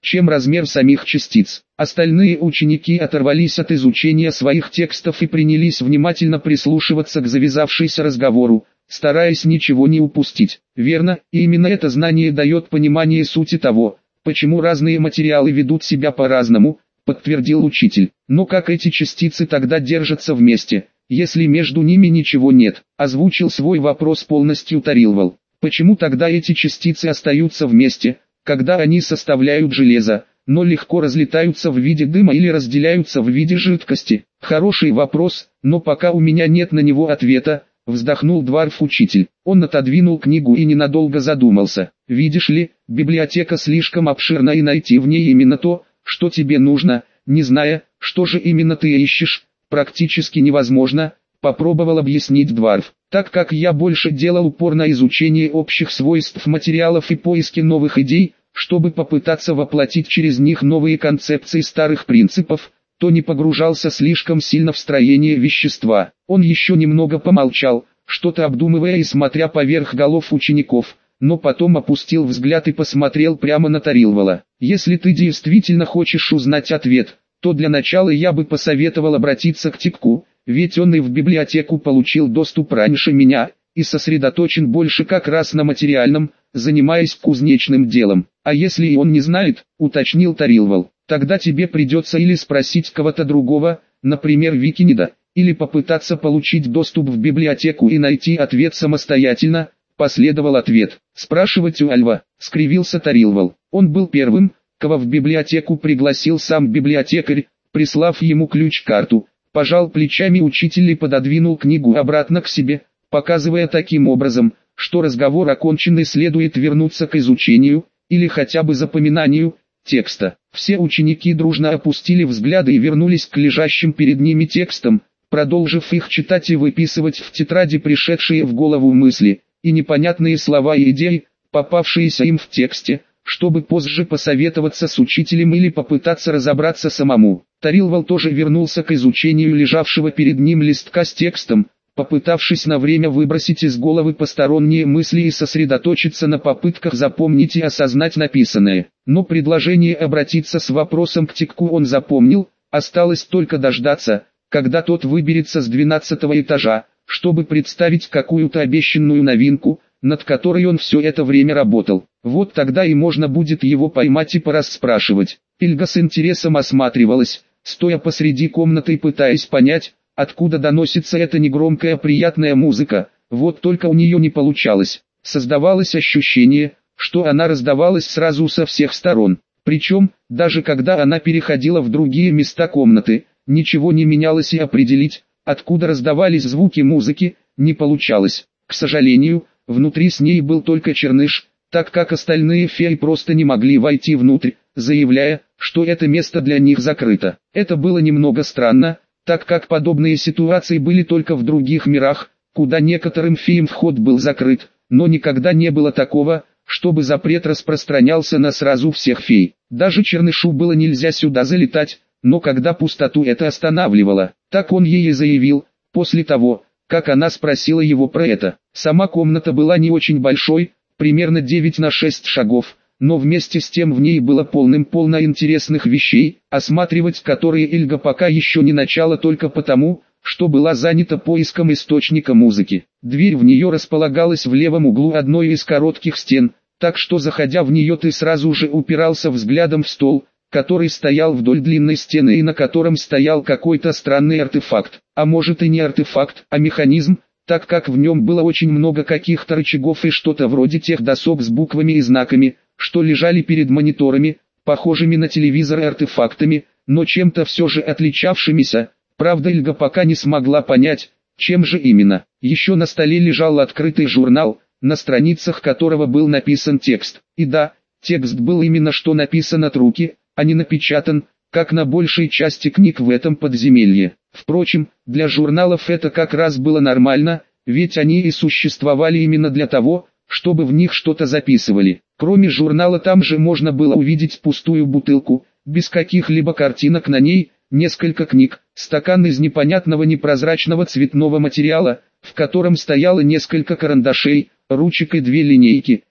чем размер самих частиц. Остальные ученики оторвались от изучения своих текстов и принялись внимательно прислушиваться к завязавшейся разговору, стараясь ничего не упустить. Верно, и именно это знание дает понимание сути того, почему разные материалы ведут себя по-разному, подтвердил учитель. Но как эти частицы тогда держатся вместе, если между ними ничего нет? Озвучил свой вопрос полностью Тарилвал. Почему тогда эти частицы остаются вместе, когда они составляют железо, но легко разлетаются в виде дыма или разделяются в виде жидкости? Хороший вопрос, но пока у меня нет на него ответа, вздохнул Дварф-учитель. Он отодвинул книгу и ненадолго задумался. Видишь ли, библиотека слишком обширна и найти в ней именно то, что тебе нужно, не зная, что же именно ты ищешь, практически невозможно, попробовал объяснить Дварф. Так как я больше делал упор на изучение общих свойств материалов и поиски новых идей, чтобы попытаться воплотить через них новые концепции старых принципов, то не погружался слишком сильно в строение вещества. Он еще немного помолчал, что-то обдумывая и смотря поверх голов учеников, но потом опустил взгляд и посмотрел прямо на Тарилвала. Если ты действительно хочешь узнать ответ, то для начала я бы посоветовал обратиться к Тикку, ведь он и в библиотеку получил доступ раньше меня, и сосредоточен больше как раз на материальном, занимаясь кузнечным делом. А если и он не знает, уточнил Тарилвал, тогда тебе придется или спросить кого-то другого, например Викинида, или попытаться получить доступ в библиотеку и найти ответ самостоятельно. Последовал ответ. Спрашивать у Альва, скривился Тарилвал. Он был первым, кого в библиотеку пригласил сам библиотекарь, прислав ему ключ-карту. Пожал плечами учитель и пододвинул книгу обратно к себе, показывая таким образом, что разговор окончен и следует вернуться к изучению, или хотя бы запоминанию, текста. Все ученики дружно опустили взгляды и вернулись к лежащим перед ними текстам, продолжив их читать и выписывать в тетради пришедшие в голову мысли, и непонятные слова и идеи, попавшиеся им в тексте, чтобы позже посоветоваться с учителем или попытаться разобраться самому. Тарилвал тоже вернулся к изучению лежавшего перед ним листка с текстом, попытавшись на время выбросить из головы посторонние мысли и сосредоточиться на попытках запомнить и осознать написанное. Но предложение обратиться с вопросом к Тикку он запомнил, осталось только дождаться, когда тот выберется с двенадцатого этажа, чтобы представить какую-то обещанную новинку, над которой он все это время работал. Вот тогда и можно будет его поймать и порасспрашивать. Ильга с интересом осматривалась, стоя посреди комнаты и пытаясь понять, откуда доносится эта негромкая приятная музыка. Вот только у нее не получалось. Создавалось ощущение, что она раздавалась сразу со всех сторон. Причем, даже когда она переходила в другие места комнаты, ничего не менялось и определить, откуда раздавались звуки музыки, не получалось. К сожалению, внутри с ней был только Черныш, так как остальные феи просто не могли войти внутрь, заявляя, что это место для них закрыто. Это было немного странно, так как подобные ситуации были только в других мирах, куда некоторым феям вход был закрыт, но никогда не было такого, чтобы запрет распространялся на сразу всех фей. Даже Чернышу было нельзя сюда залетать, но когда пустоту это останавливало, так он ей и заявил, после того, как она спросила его про это. Сама комната была не очень большой, примерно девять на шесть шагов, но вместе с тем в ней было полным-полно интересных вещей, осматривать которые Ильга пока еще не начала только потому, что была занята поиском источника музыки. Дверь в нее располагалась в левом углу одной из коротких стен, так что заходя в нее ты сразу же упирался взглядом в стол, который стоял вдоль длинной стены и на котором стоял какой-то странный артефакт, а может и не артефакт, а механизм, так как в нем было очень много каких-то рычагов и что-то вроде тех досок с буквами и знаками, что лежали перед мониторами, похожими на телевизоры артефактами, но чем-то все же отличавшимися. Правда, Ильга пока не смогла понять, чем же именно. Еще на столе лежал открытый журнал, на страницах которого был написан текст. И да, текст был именно что написан от руки, а не напечатан, как на большей части книг в этом подземелье. Впрочем, для журналов это как раз было нормально, ведь они и существовали именно для того, чтобы в них что-то записывали. Кроме журнала там же можно было увидеть пустую бутылку, без каких-либо картинок на ней, несколько книг, стакан из непонятного непрозрачного цветного материала, в котором стояло несколько карандашей, ручек и две линейки,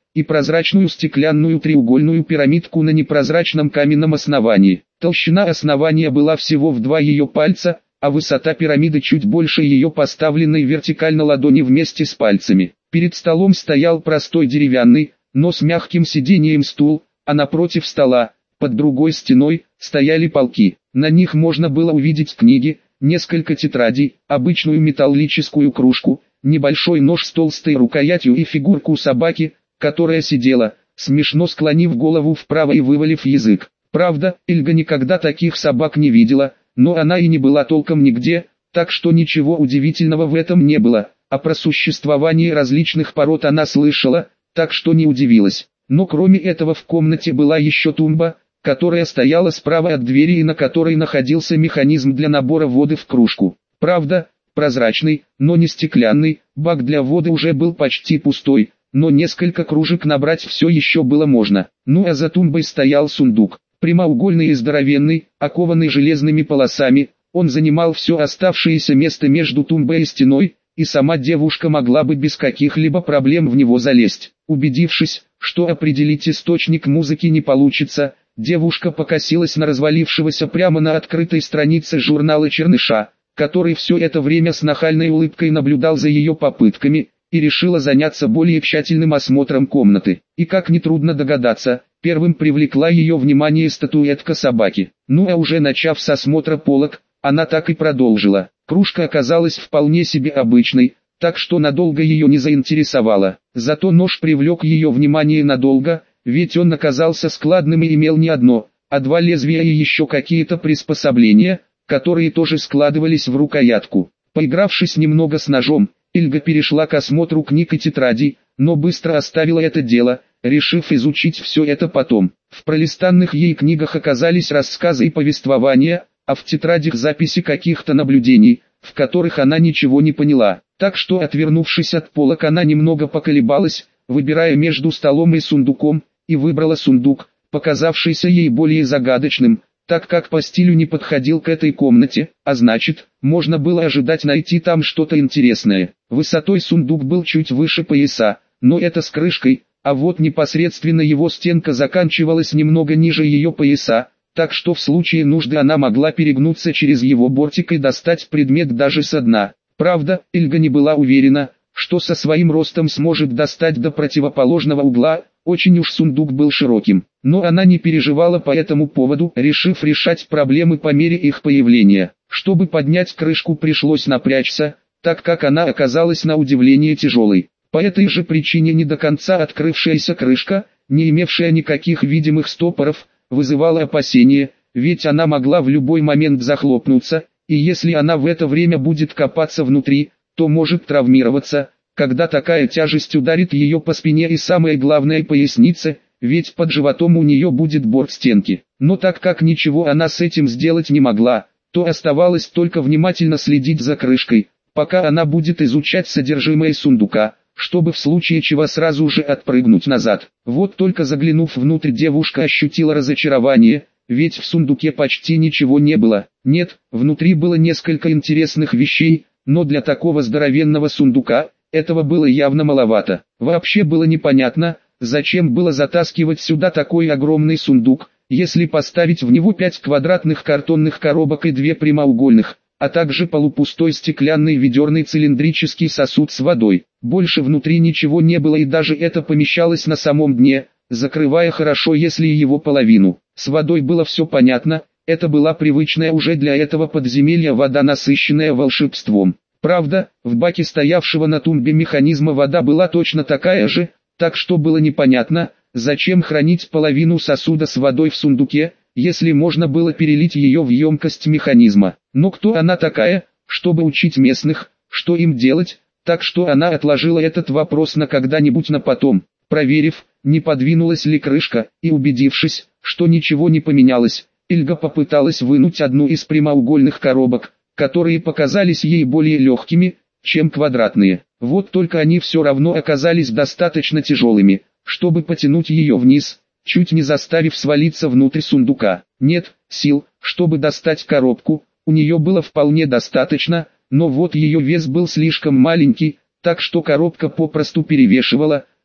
и прозрачную стеклянную треугольную пирамидку на непрозрачном каменном основании. Толщина основания была всего в два ее пальца, а высота пирамиды чуть больше ее поставленной вертикально ладони вместе с пальцами. Перед столом стоял простой деревянный, но с мягким сиденьем стул, а напротив стола, под другой стеной, стояли полки. На них можно было увидеть книги, несколько тетрадей, обычную металлическую кружку, небольшой нож с толстой рукоятью и фигурку собаки, которая сидела, смешно склонив голову вправо и вывалив язык. Правда, Эльга никогда таких собак не видела, но она и не была толком нигде, так что ничего удивительного в этом не было, а про существование различных пород она слышала, так что не удивилась. Но кроме этого в комнате была еще тумба, которая стояла справа от двери и на которой находился механизм для набора воды в кружку. Правда, прозрачный, но не стеклянный, бак для воды уже был почти пустой, но несколько кружек набрать все еще было можно. Ну а за тумбой стоял сундук, прямоугольный и здоровенный, окованный железными полосами. Он занимал все оставшееся место между тумбой и стеной, и сама девушка могла бы без каких-либо проблем в него залезть. Убедившись, что определить источник музыки не получится, девушка покосилась на развалившегося прямо на открытой странице журнала черныша, который все это время с нахальной улыбкой наблюдал за ее попытками, и решила заняться более тщательным осмотром комнаты. И как нетрудно догадаться, первым привлекла ее внимание статуэтка собаки. Ну а уже начав с осмотра полок, она так и продолжила. Кружка оказалась вполне себе обычной, так что надолго ее не заинтересовала. Зато нож привлек ее внимание надолго, ведь он оказался складным и имел не одно, а два лезвия и еще какие-то приспособления, которые тоже складывались в рукоятку. Поигравшись немного с ножом, Эльга перешла к осмотру книг и тетрадей, но быстро оставила это дело, решив изучить все это потом. В пролистанных ей книгах оказались рассказы и повествования, а в тетрадях записи каких-то наблюдений, в которых она ничего не поняла. Так что, отвернувшись от полок, она немного поколебалась, выбирая между столом и сундуком, и выбрала сундук, показавшийся ей более загадочным, так как по стилю не подходил к этой комнате, а значит, можно было ожидать найти там что-то интересное. Высотой сундук был чуть выше пояса, но это с крышкой, а вот непосредственно его стенка заканчивалась немного ниже ее пояса, так что в случае нужды она могла перегнуться через его бортик и достать предмет даже со дна. Правда, Эльга не была уверена, что со своим ростом сможет достать до противоположного угла, очень уж сундук был широким. Но она не переживала по этому поводу, решив решать проблемы по мере их появления. Чтобы поднять крышку, пришлось напрячься, так как она оказалась на удивление тяжелой. По этой же причине не до конца открывшаяся крышка, не имевшая никаких видимых стопоров, вызывала опасения, ведь она могла в любой момент захлопнуться, и если она в это время будет копаться внутри, то может травмироваться, когда такая тяжесть ударит ее по спине и самое главное пояснице, ведь под животом у нее будет борт стенки. Но так как ничего она с этим сделать не могла, то оставалось только внимательно следить за крышкой, пока она будет изучать содержимое сундука, чтобы в случае чего сразу же отпрыгнуть назад. Вот только заглянув внутрь, девушка ощутила разочарование, ведь в сундуке почти ничего не было. Нет, внутри было несколько интересных вещей, но для такого здоровенного сундука, этого было явно маловато. Вообще было непонятно, зачем было затаскивать сюда такой огромный сундук, если поставить в него пять квадратных картонных коробок и две прямоугольных, а также полупустой стеклянный ведерный цилиндрический сосуд с водой. Больше внутри ничего не было, и даже это помещалось на самом дне, закрывая хорошо если и его половину. С водой было все понятно, это была привычная уже для этого подземелья вода, насыщенная волшебством. Правда, в баке стоявшего на тумбе механизма вода была точно такая же, так что было непонятно, зачем хранить половину сосуда с водой в сундуке, если можно было перелить ее в емкость механизма. Но кто она такая, чтобы учить местных, что им делать, так что она отложила этот вопрос на когда-нибудь на потом. Проверив, не подвинулась ли крышка, и убедившись, что ничего не поменялось, Эльга попыталась вынуть одну из прямоугольных коробок, которые показались ей более легкими, чем квадратные. Вот только они все равно оказались достаточно тяжелыми, чтобы потянуть ее вниз, чуть не заставив свалиться внутрь сундука. Нет, сил, чтобы достать коробку, у нее было вполне достаточно, но вот ее вес был слишком маленький, так что коробка попросту перевешивала,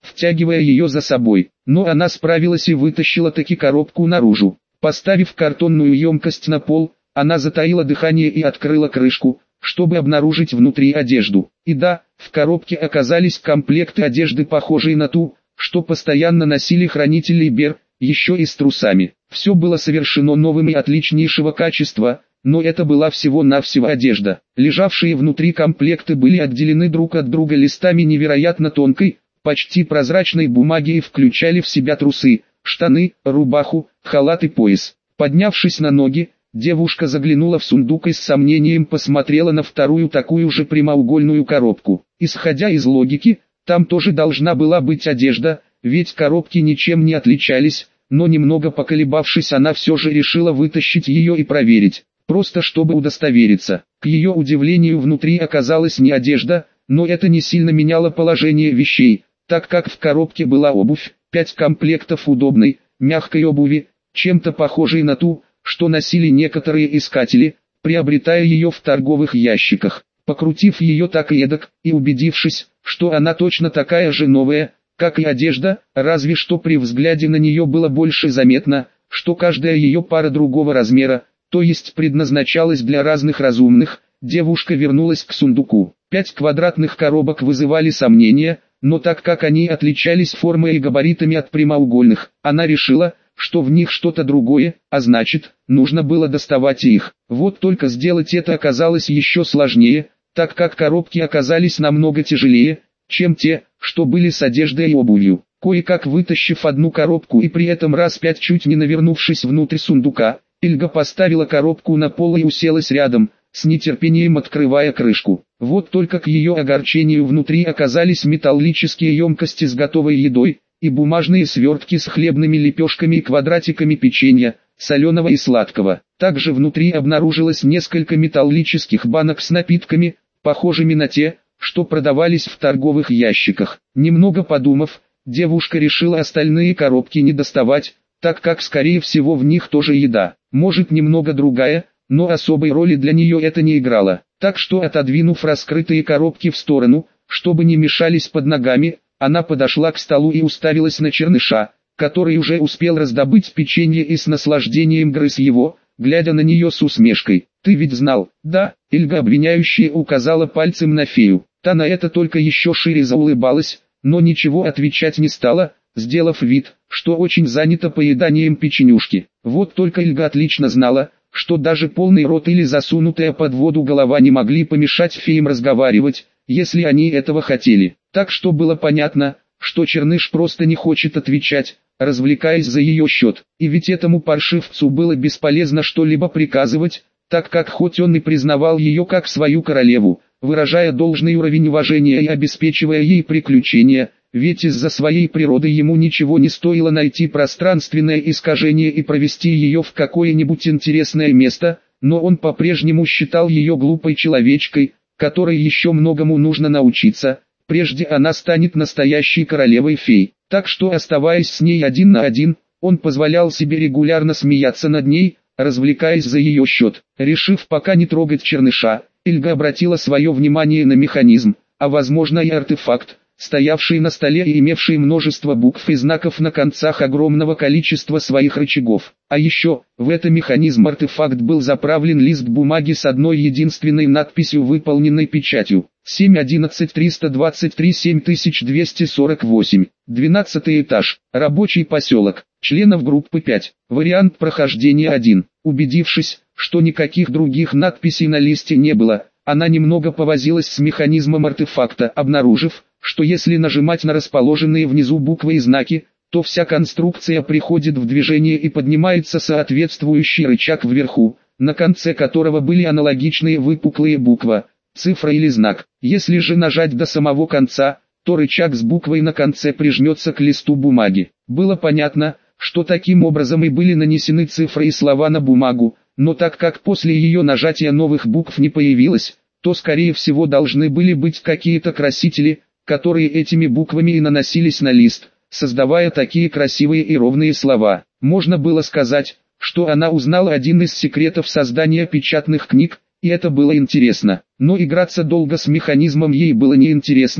втягивая ее за собой. Но она справилась и вытащила таки коробку наружу. Поставив картонную емкость на пол, она затаила дыхание и открыла крышку, чтобы обнаружить внутри одежду. И да, в коробке оказались комплекты одежды, похожие на ту, что постоянно носили хранители Бер, еще и с трусами. Все было совершено новым и отличнейшего качества, но это была всего-навсего одежда. Лежавшие внутри комплекты были отделены друг от друга листами невероятно тонкой, почти прозрачной бумаги и включали в себя трусы, штаны, рубаху, халат и пояс. Поднявшись на ноги, девушка заглянула в сундук и с сомнением посмотрела на вторую такую же прямоугольную коробку. Исходя из логики, там тоже должна была быть одежда, ведь коробки ничем не отличались, но немного поколебавшись, она все же решила вытащить ее и проверить, просто чтобы удостовериться. К ее удивлению, внутри оказалась не одежда, но это не сильно меняло положение вещей, так как в коробке была обувь, пять комплектов удобной, мягкой обуви, чем-то похожей на ту, что носили некоторые искатели, приобретая ее в торговых ящиках. Покрутив ее так и эдак, и убедившись, что она точно такая же новая, как и одежда, разве что при взгляде на нее было больше заметно, что каждая ее пара другого размера, то есть предназначалась для разных разумных, девушка вернулась к сундуку. Пять квадратных коробок вызывали сомнения, но так как они отличались формой и габаритами от прямоугольных, она решила, что в них что-то другое, а значит, нужно было доставать их. Вот только сделать это оказалось еще сложнее, так как коробки оказались намного тяжелее, чем те, что были с одеждой и обувью. Кое-как вытащив одну коробку и при этом раз пять чуть не навернувшись внутрь сундука, Эльга поставила коробку на пол и уселась рядом, с нетерпением открывая крышку. Вот только к ее огорчению внутри оказались металлические емкости с готовой едой, и бумажные свертки с хлебными лепешками и квадратиками печенья, соленого и сладкого. Также внутри обнаружилось несколько металлических банок с напитками, похожими на те, что продавались в торговых ящиках. Немного подумав, девушка решила остальные коробки не доставать, так как скорее всего в них тоже еда. Может, немного другая, но особой роли для нее это не играло. Так что, отодвинув раскрытые коробки в сторону, чтобы не мешались под ногами, она подошла к столу и уставилась на Черныша, который уже успел раздобыть печенье и с наслаждением грыз его, глядя на нее с усмешкой. «Ты ведь знал?» «Да», — Эльга обвиняющая указала пальцем на фею. Та на это только еще шире заулыбалась, но ничего отвечать не стала, сделав вид, что очень занята поеданием печенюшки. Вот только Эльга отлично знала, что даже полный рот или засунутая под воду голова не могли помешать феям разговаривать, если они этого хотели. Так что было понятно, что Черныш просто не хочет отвечать, развлекаясь за ее счет. И ведь этому паршивцу было бесполезно что-либо приказывать, так как хоть он и признавал ее как свою королеву, выражая должный уровень уважения и обеспечивая ей приключения, ведь из-за своей природы ему ничего не стоило найти пространственное искажение и провести ее в какое-нибудь интересное место, но он по-прежнему считал ее глупой человечкой, которой еще многому нужно научиться, прежде она станет настоящей королевой-фей. Так что, оставаясь с ней один на один, он позволял себе регулярно смеяться над ней, развлекаясь за ее счет. Решив пока не трогать Черныша, Эльга обратила свое внимание на механизм, а возможно и артефакт, стоявший на столе и имевший множество букв и знаков на концах огромного количества своих рычагов. А еще, в этот механизм-артефакт был заправлен лист бумаги с одной единственной надписью, выполненной печатью. семь одиннадцать триста двадцать три семь тысяч двести сорок восемь. двенадцатый этаж. Рабочий поселок. Членов группы пять. Вариант прохождения один. Убедившись, что никаких других надписей на листе не было, она немного повозилась с механизмом артефакта, обнаружив, что если нажимать на расположенные внизу буквы и знаки, то вся конструкция приходит в движение и поднимается соответствующий рычаг вверху, на конце которого были аналогичные выпуклые буква, цифра или знак. Если же нажать до самого конца, то рычаг с буквой на конце прижмется к листу бумаги. Было понятно, что таким образом и были нанесены цифры и слова на бумагу, но так как после ее нажатия новых букв не появилось, то скорее всего должны были быть какие-то красители, которые этими буквами и наносились на лист, создавая такие красивые и ровные слова. Можно было сказать, что она узнала один из секретов создания печатных книг, и это было интересно. Но играться долго с механизмом ей было неинтересно,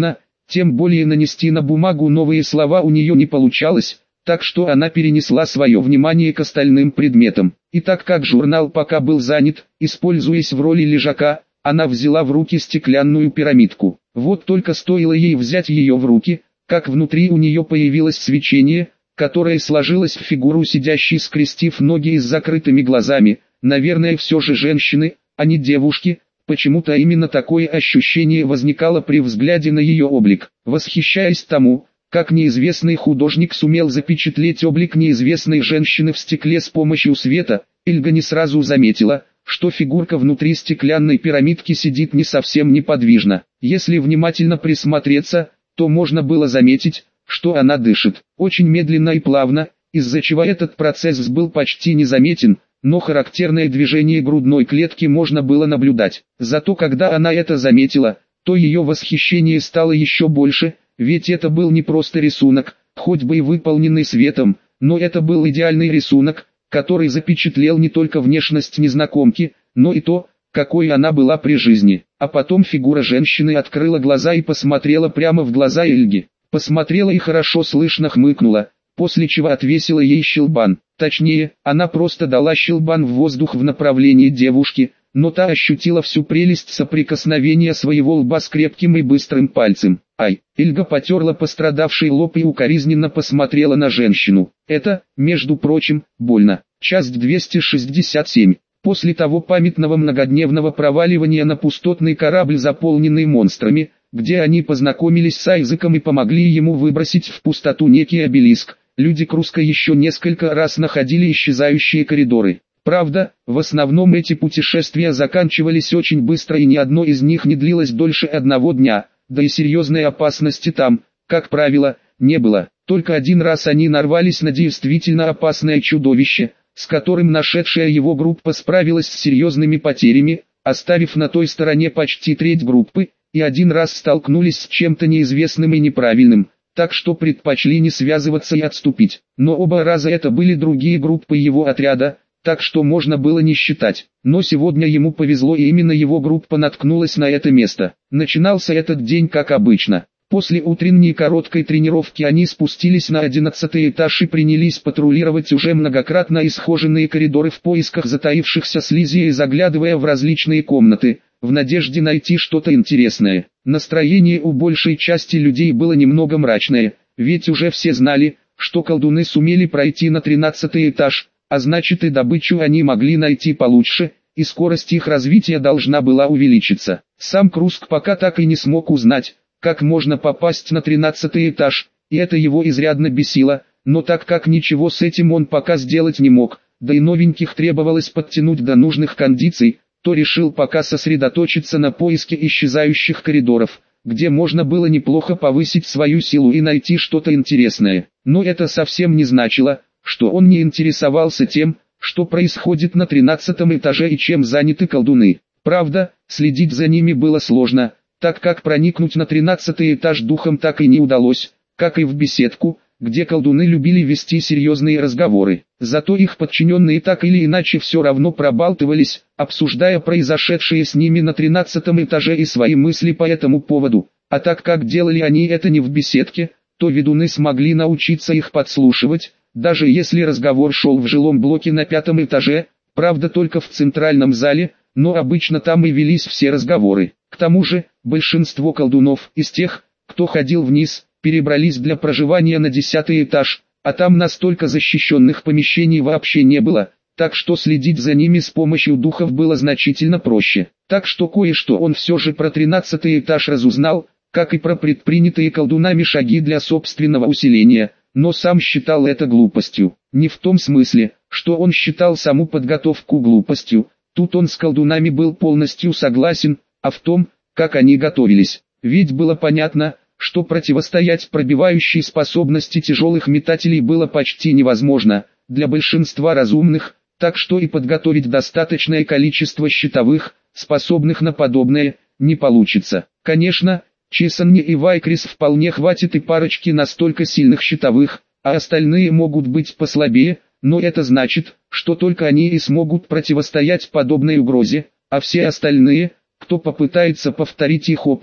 тем более нанести на бумагу новые слова у нее не получалось, так что она перенесла свое внимание к остальным предметам. И так как журнал пока был занят, используясь в роли лежака, она взяла в руки стеклянную пирамидку. Вот только стоило ей взять ее в руки, как внутри у нее появилось свечение, которое сложилось в фигуру сидящей, скрестив ноги и с закрытыми глазами. Наверное, все же женщины, а не девушки. Почему-то именно такое ощущение возникало при взгляде на ее облик. Восхищаясь тому, как неизвестный художник сумел запечатлеть облик неизвестной женщины в стекле с помощью света, Эльга не сразу заметила, что фигурка внутри стеклянной пирамидки сидит не совсем неподвижно. Если внимательно присмотреться, то можно было заметить, что она дышит очень медленно и плавно, из-за чего этот процесс был почти незаметен, но характерное движение грудной клетки можно было наблюдать. Зато когда она это заметила, то ее восхищение стало еще больше, ведь это был не просто рисунок, хоть бы и выполненный светом, но это был идеальный рисунок, который запечатлел не только внешность незнакомки, но и то, какой она была при жизни. А потом фигура женщины открыла глаза и посмотрела прямо в глаза Эльги. Посмотрела и хорошо слышно хмыкнула, после чего отвесила ей щелбан. Точнее, она просто дала щелбан в воздух в направлении девушки, но та ощутила всю прелесть соприкосновения своего лба с крепким и быстрым пальцем. Ай, Эльга потерла пострадавший лоб и укоризненно посмотрела на женщину. Это, между прочим, больно. Часть двести шестьдесят семь. После того памятного многодневного проваливания на пустотный корабль, заполненный монстрами, где они познакомились с Айзеком и помогли ему выбросить в пустоту некий обелиск, люди Круска еще несколько раз находили исчезающие коридоры. Правда, в основном эти путешествия заканчивались очень быстро и ни одно из них не длилось дольше одного дня, да и серьезной опасности там, как правило, не было. Только один раз они нарвались на действительно опасное чудовище, с которым нашедшая его группа справилась с серьезными потерями, оставив на той стороне почти треть группы, и один раз столкнулись с чем-то неизвестным и неправильным, так что предпочли не связываться и отступить. Но оба раза это были другие группы его отряда, так что можно было не считать. Но сегодня ему повезло, и именно его группа наткнулась на это место. Начинался этот день как обычно. После утренней короткой тренировки они спустились на одиннадцатый этаж и принялись патрулировать уже многократно исхоженные коридоры в поисках затаившихся слизи и заглядывая в различные комнаты, в надежде найти что-то интересное. Настроение у большей части людей было немного мрачное, ведь уже все знали, что колдуны сумели пройти на тринадцатый этаж, а значит и добычу они могли найти получше, и скорость их развития должна была увеличиться. Сам Круск пока так и не смог узнать, как можно попасть на тринадцатый этаж, и это его изрядно бесило, но так как ничего с этим он пока сделать не мог, да и новеньких требовалось подтянуть до нужных кондиций, то решил пока сосредоточиться на поиске исчезающих коридоров, где можно было неплохо повысить свою силу и найти что-то интересное. Но это совсем не значило, что он не интересовался тем, что происходит на тринадцатом этаже и чем заняты колдуны. Правда, следить за ними было сложно, так как проникнуть на тринадцатый этаж духом так и не удалось, как и в беседку, где колдуны любили вести серьезные разговоры. Зато их подчиненные так или иначе все равно пробалтывались, обсуждая произошедшее с ними на тринадцатом этаже и свои мысли по этому поводу. А так как делали они это не в беседке, то ведуны смогли научиться их подслушивать, даже если разговор шел в жилом блоке на пятом этаже, правда только в центральном зале, но обычно там и велись все разговоры. К тому же, большинство колдунов из тех, кто ходил вниз, перебрались для проживания на десятый этаж, а там настолько защищенных помещений вообще не было, так что следить за ними с помощью духов было значительно проще. Так что кое-что он все же про тринадцатый этаж разузнал, как и про предпринятые колдунами шаги для собственного усиления, но сам считал это глупостью. Не в том смысле, что он считал саму подготовку глупостью, тут он с колдунами был полностью согласен, а в том, как они готовились. Ведь было понятно, что противостоять пробивающей способности тяжелых метателей было почти невозможно для большинства разумных, так что и подготовить достаточное количество щитовых, способных на подобное, не получится. Конечно, Чесанни и Вайкрис вполне хватит и парочки настолько сильных щитовых, а остальные могут быть послабее, но это значит, что только они и смогут противостоять подобной угрозе, а все остальные, кто попытается повторить их опыт,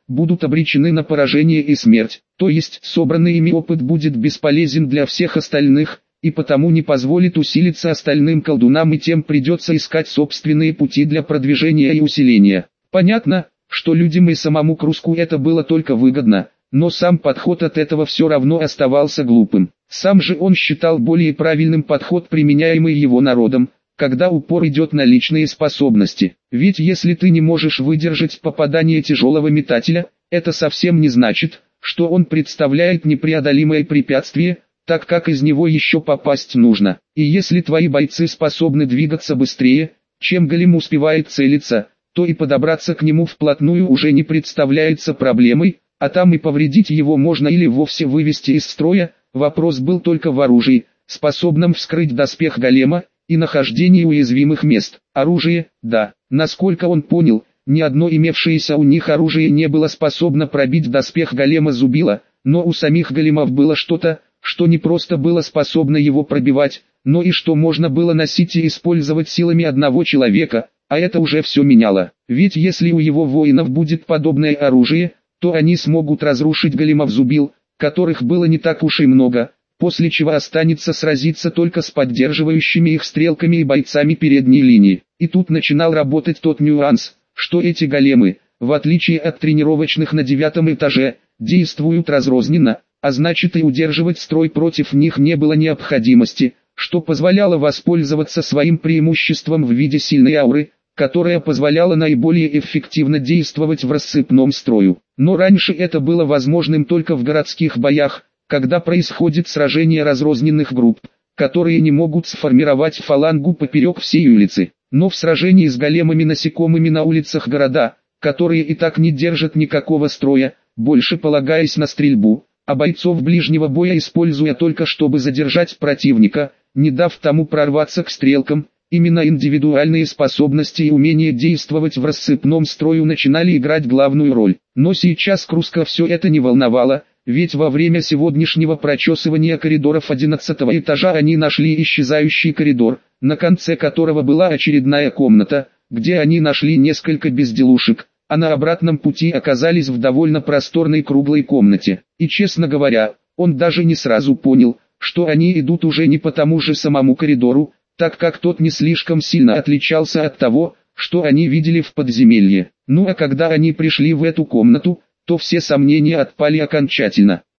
будут обречены на поражение и смерть, то есть собранный ими опыт будет бесполезен для всех остальных, и потому не позволит усилиться остальным колдунам, и тем придется искать собственные пути для продвижения и усиления. Понятно, что людям и самому Круску это было только выгодно, но сам подход от этого все равно оставался глупым. Сам же он считал более правильным подход, применяемый его народом, когда упор идет на личные способности. Ведь если ты не можешь выдержать попадание тяжелого метателя, это совсем не значит, что он представляет непреодолимое препятствие, так как из него еще попасть нужно. И если твои бойцы способны двигаться быстрее, чем голем успевает целиться, то и подобраться к нему вплотную уже не представляется проблемой, а там и повредить его можно или вовсе вывести из строя. Вопрос был только в оружии, способном вскрыть доспех голема, и нахождении уязвимых мест. Оружие, да, насколько он понял, ни одно имевшееся у них оружие не было способно пробить доспех голема Зубила, но у самих големов было что-то, что не просто было способно его пробивать, но и что можно было носить и использовать силами одного человека, а это уже все меняло. Ведь если у его воинов будет подобное оружие, то они смогут разрушить големов Зубил, которых было не так уж и много, после чего останется сразиться только с поддерживающими их стрелками и бойцами передней линии. И тут начинал работать тот нюанс, что эти големы, в отличие от тренировочных на девятом этаже, действуют разрозненно, а значит и удерживать строй против них не было необходимости, что позволяло воспользоваться своим преимуществом в виде сильной ауры, которая позволяла наиболее эффективно действовать в рассыпном строю. Но раньше это было возможным только в городских боях, когда происходит сражение разрозненных групп, которые не могут сформировать фалангу поперек всей улицы. Но в сражении с големами-насекомыми на улицах города, которые и так не держат никакого строя, больше полагаясь на стрельбу, а бойцов ближнего боя используя только чтобы задержать противника, не дав тому прорваться к стрелкам, именно индивидуальные способности и умение действовать в рассыпном строю начинали играть главную роль. Но сейчас Круска все это не волновало, ведь во время сегодняшнего прочесывания коридоров одиннадцатого этажа они нашли исчезающий коридор, на конце которого была очередная комната, где они нашли несколько безделушек, а на обратном пути оказались в довольно просторной круглой комнате. И честно говоря, он даже не сразу понял, что они идут уже не по тому же самому коридору, так как тот не слишком сильно отличался от того, что они видели в подземелье. Ну а когда они пришли в эту комнату, то все сомнения отпали окончательно.